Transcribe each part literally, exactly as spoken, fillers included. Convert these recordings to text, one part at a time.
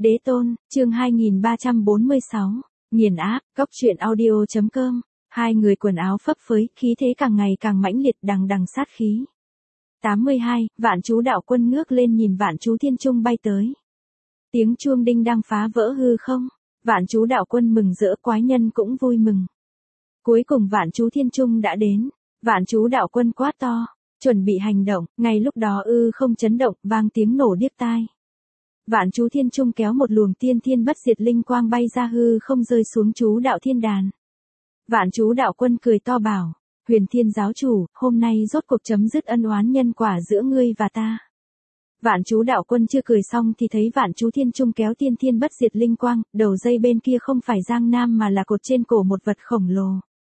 Đế tôn, chương hai nghìn ba trăm bốn mươi sáu, nghiền áp, cốc truyện audio chấm com, hai người quần áo phấp phới, khí thế càng ngày càng mãnh liệt đằng đằng sát khí. tám mươi hai, Vạn Chú Đạo Quân ngước lên nhìn Vạn Chú Thiên Trung bay tới. Tiếng chuông đinh đang phá vỡ hư không, Vạn Chú Đạo Quân mừng rỡ, quái nhân cũng vui mừng. Cuối cùng Vạn Chú Thiên Trung đã đến, Vạn Chú Đạo Quân quát to, chuẩn bị hành động, ngay lúc đó ư không chấn động, vang tiếng nổ điếc tai. Vạn Chú Thiên Trung kéo một luồng tiên thiên bất diệt linh quang bay ra hư không rơi xuống Chú Đạo Thiên Đàn. Vạn Chú Đạo Quân cười to bảo, Huyền Thiên giáo chủ, hôm nay rốt cuộc chấm dứt ân oán nhân quả giữa ngươi và ta. Vạn Chú Đạo Quân chưa cười xong thì thấy Vạn Chú Thiên Trung kéo tiên thiên bất diệt linh quang, đầu dây bên kia không phải Giang Nam mà là cột trên cổ một vật khổng lồ.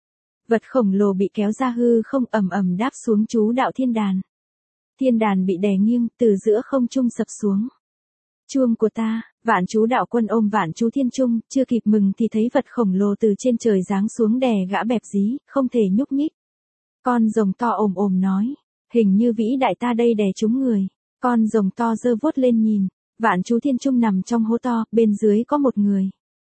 Vật khổng lồ bị kéo ra hư không, ầm ầm đáp xuống Chú Đạo Thiên Đàn. Thiên đàn bị đè nghiêng, từ giữa không trung sập xuống. Chuông của ta, Vạn Chú Đạo Quân ôm Vạn Chú Thiên Trung, chưa kịp mừng thì thấy vật khổng lồ từ trên trời giáng xuống đè gã bẹp dí, không thể nhúc nhích. Con rồng to ồm ồm nói, hình như vĩ đại ta đây đè trúng người. Con rồng to giơ vuốt lên nhìn, Vạn Chú Thiên Trung nằm trong hố to, bên dưới có một người.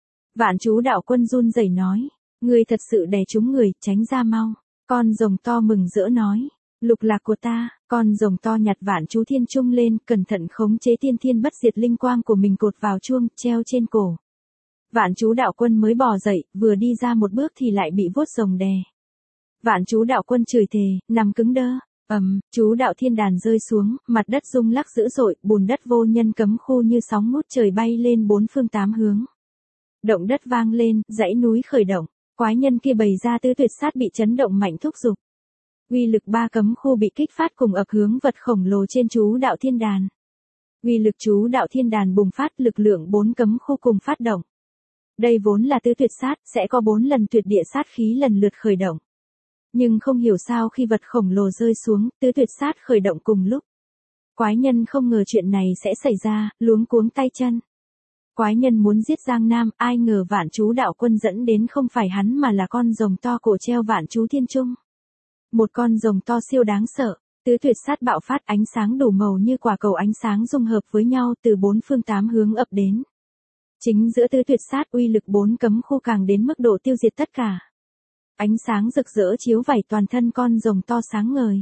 Vạn Chú Đạo Quân run rẩy nói, ngươi thật sự đè trúng người, tránh ra mau. Con rồng to mừng rỡ nói, lục lạc của ta. Con rồng to nhặt Vạn Chú Thiên Trung lên, cẩn thận khống chế tiên thiên bất diệt linh quang của mình cột vào chuông, treo trên cổ. Vạn Chú Đạo Quân mới bò dậy, vừa đi ra một bước thì lại bị vuốt rồng đè. Vạn Chú Đạo Quân chửi thề, nằm cứng đơ. Ầm, Chú Đạo Thiên Đàn rơi xuống, mặt đất rung lắc dữ dội, bùn đất vô nhân cấm khu như sóng ngút trời bay lên bốn phương tám hướng. Động đất vang lên, dãy núi khởi động, quái nhân kia bày ra tứ tuyệt sát bị chấn động mạnh thúc giục. Uy lực ba cấm khu bị kích phát cùng ập hướng vật khổng lồ trên Chú Đạo Thiên Đàn. Uy lực Chú Đạo Thiên Đàn bùng phát, lực lượng bốn cấm khu cùng phát động. Đây vốn là tứ tuyệt sát, sẽ có bốn lần tuyệt địa sát khí lần lượt khởi động. Nhưng không hiểu sao khi vật khổng lồ rơi xuống, tứ tuyệt sát khởi động cùng lúc. Quái nhân không ngờ chuyện này sẽ xảy ra, luống cuống tay chân. Quái nhân muốn giết Giang Nam, ai ngờ Vạn Chú Đạo Quân dẫn đến không phải hắn mà là con rồng to cổ treo Vạn Chú Thiên Trung. Một con rồng to siêu đáng sợ, tứ tuyệt sát bạo phát, ánh sáng đủ màu như quả cầu ánh sáng dung hợp với nhau từ bốn phương tám hướng ập đến. Chính giữa tứ tuyệt sát uy lực bốn cấm khu càng đến mức độ tiêu diệt tất cả. Ánh sáng rực rỡ chiếu vảy toàn thân con rồng to sáng ngời.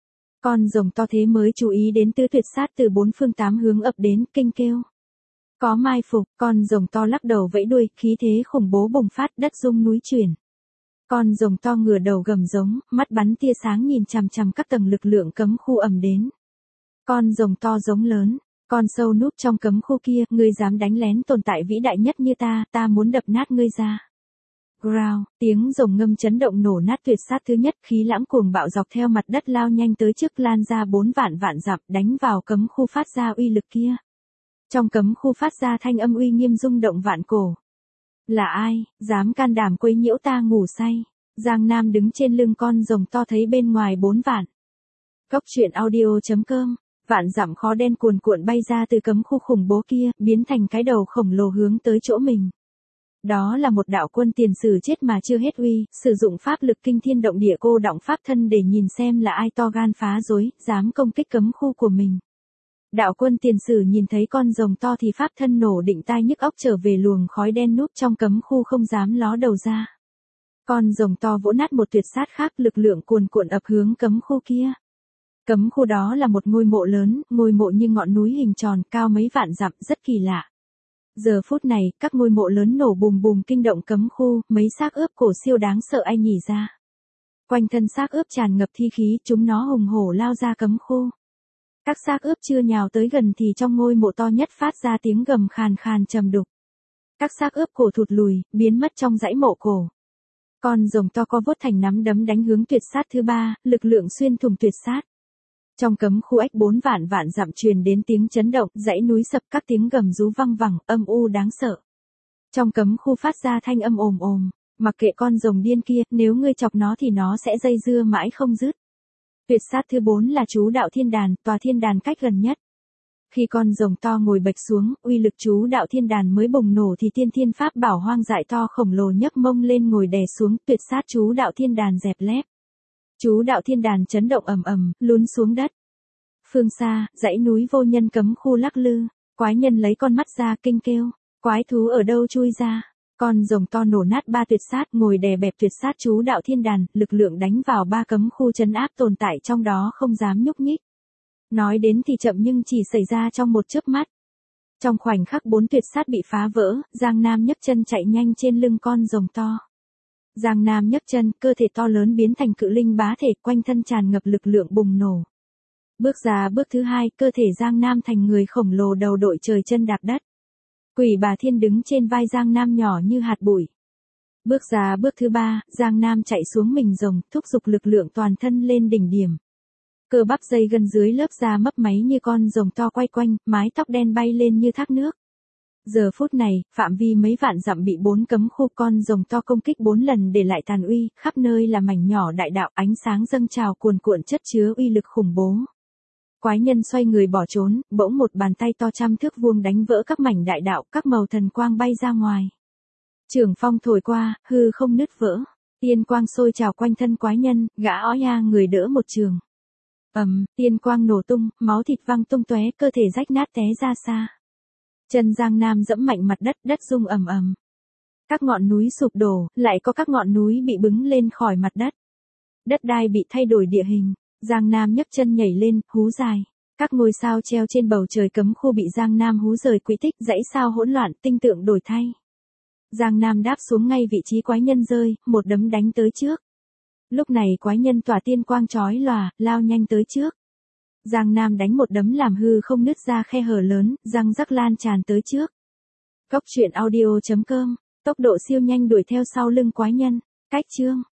Con rồng to thế mới chú ý đến tứ tuyệt sát từ bốn phương tám hướng ập đến, kinh kêu. Có mai phục, con rồng to lắc đầu vẫy đuôi, khí thế khủng bố bùng phát, đất rung núi chuyển. Con rồng to ngửa đầu gầm giống, mắt bắn tia sáng nhìn chằm chằm các tầng lực lượng cấm khu ầm đến. Con rồng to giống lớn, con sâu núp trong cấm khu kia, ngươi dám đánh lén tồn tại vĩ đại nhất như ta, ta muốn đập nát ngươi ra. Growl, tiếng rồng ngâm chấn động nổ nát tuyệt sát thứ nhất, khí lãng cuồng bạo dọc theo mặt đất lao nhanh tới trước, lan ra bốn vạn vạn dặm, đánh vào cấm khu phát ra uy lực kia. Trong cấm khu phát ra thanh âm uy nghiêm rung động vạn cổ. Là ai, dám can đảm quấy nhiễu ta ngủ say? Giang Nam đứng trên lưng con rồng to thấy bên ngoài bốn vạn. Cốc truyện audio chấm com, vạn dặm khói đen cuồn cuộn bay ra từ cấm khu khủng bố kia, biến thành cái đầu khổng lồ hướng tới chỗ mình. Đó là một đạo quân tiền sử chết mà chưa hết uy, sử dụng pháp lực kinh thiên động địa cô đọng pháp thân để nhìn xem là ai to gan phá rối, dám công kích cấm khu của mình. Đạo quân tiền sử nhìn thấy con rồng to thì pháp thân nổ định tai nhức óc trở về luồng khói đen núp trong cấm khu không dám ló đầu ra. Con rồng to vỗ nát một tuyệt sát khác, lực lượng cuồn cuộn ập hướng cấm khu kia. Cấm khu đó là một ngôi mộ lớn, ngôi mộ như ngọn núi hình tròn, cao mấy vạn dặm, rất kỳ lạ. Giờ phút này, các ngôi mộ lớn nổ bùm bùm kinh động cấm khu, mấy xác ướp cổ siêu đáng sợ ai nhỉ ra. Quanh thân xác ướp tràn ngập thi khí, chúng nó hùng hổ lao ra cấm khu. Các xác ướp chưa nhào tới gần thì trong ngôi mộ to nhất phát ra tiếng gầm khàn khàn trầm đục. Các xác ướp cổ thụt lùi, biến mất trong dãy mộ cổ. Con rồng to co vốt thành nắm đấm đánh hướng tuyệt sát thứ ba, lực lượng xuyên thủng tuyệt sát. Trong cấm khu ách bốn vạn vạn dặm truyền đến tiếng chấn động, dãy núi sập, các tiếng gầm rú văng vẳng, âm u đáng sợ. Trong cấm khu phát ra thanh âm ồm ồm, mặc kệ con rồng điên kia, nếu ngươi chọc nó thì nó sẽ dây dưa mãi không dứt. Tuyệt sát thứ bốn là Chú Đạo Thiên Đàn, tòa thiên đàn cách gần nhất. Khi con rồng to ngồi bạch xuống, uy lực Chú Đạo Thiên Đàn mới bùng nổ thì tiên thiên pháp bảo hoang dại to khổng lồ nhấc mông lên ngồi đè xuống, tuyệt sát Chú Đạo Thiên Đàn dẹp lép. Chú Đạo Thiên Đàn chấn động ầm ầm, lún xuống đất. Phương xa, dãy núi vô nhân cấm khu lắc lư, Quái nhân lấy con mắt ra kinh kêu, quái thú ở đâu chui ra. Con rồng to nổ nát ba tuyệt sát ngồi đè bẹp tuyệt sát chú đạo thiên đàn, lực lượng đánh vào ba cấm khu trấn áp tồn tại trong đó không dám nhúc nhích. Nói đến thì chậm nhưng chỉ xảy ra trong một chớp mắt. Trong khoảnh khắc bốn tuyệt sát bị phá vỡ, Giang Nam nhấc chân chạy nhanh trên lưng con rồng to. Giang Nam nhấc chân, cơ thể to lớn biến thành cự linh bá thể, quanh thân tràn ngập lực lượng bùng nổ. Bước ra bước thứ hai, cơ thể Giang Nam thành người khổng lồ đầu đội trời chân đạp đất. Quỷ bà thiên đứng trên vai Giang Nam nhỏ như hạt bụi. Bước ra bước thứ ba, Giang Nam chạy xuống mình rồng, thúc giục lực lượng toàn thân lên đỉnh điểm. Cơ bắp dây gân dưới lớp da mấp máy như con rồng to quay quanh, mái tóc đen bay lên như thác nước. Giờ phút này, phạm vi mấy vạn dặm bị bốn cấm khu con rồng to công kích bốn lần để lại tàn uy, khắp nơi là mảnh nhỏ đại đạo, ánh sáng dâng trào cuồn cuộn chất chứa uy lực khủng bố. Quái nhân xoay người bỏ trốn, bỗng một bàn tay to trăm thước vuông đánh vỡ các mảnh đại đạo, các màu thần quang bay ra ngoài. Trường phong thổi qua, hư không nứt vỡ. Tiên quang sôi trào quanh thân quái nhân, gã ó ya người đỡ một trường. Ầm, tiên quang nổ tung, máu thịt văng tung tóe, cơ thể rách nát té ra xa. Chân Giang Nam dẫm mạnh mặt đất, đất rung ầm ầm. Các ngọn núi sụp đổ, lại có các ngọn núi bị bứng lên khỏi mặt đất. Đất đai bị thay đổi địa hình. Giang Nam nhấc chân nhảy lên, hú dài. Các ngôi sao treo trên bầu trời cấm khu bị Giang Nam hú rời quỹ tích, dãy sao hỗn loạn, tinh tượng đổi thay. Giang Nam đáp xuống ngay vị trí quái nhân rơi, một đấm đánh tới trước. Lúc này quái nhân tỏa tiên quang chói lòa, lao nhanh tới trước. Giang Nam đánh một đấm làm hư không nứt ra khe hở lớn, răng rắc lan tràn tới trước. Cốc truyện audio chấm com, tốc độ siêu nhanh đuổi theo sau lưng quái nhân. Cách chương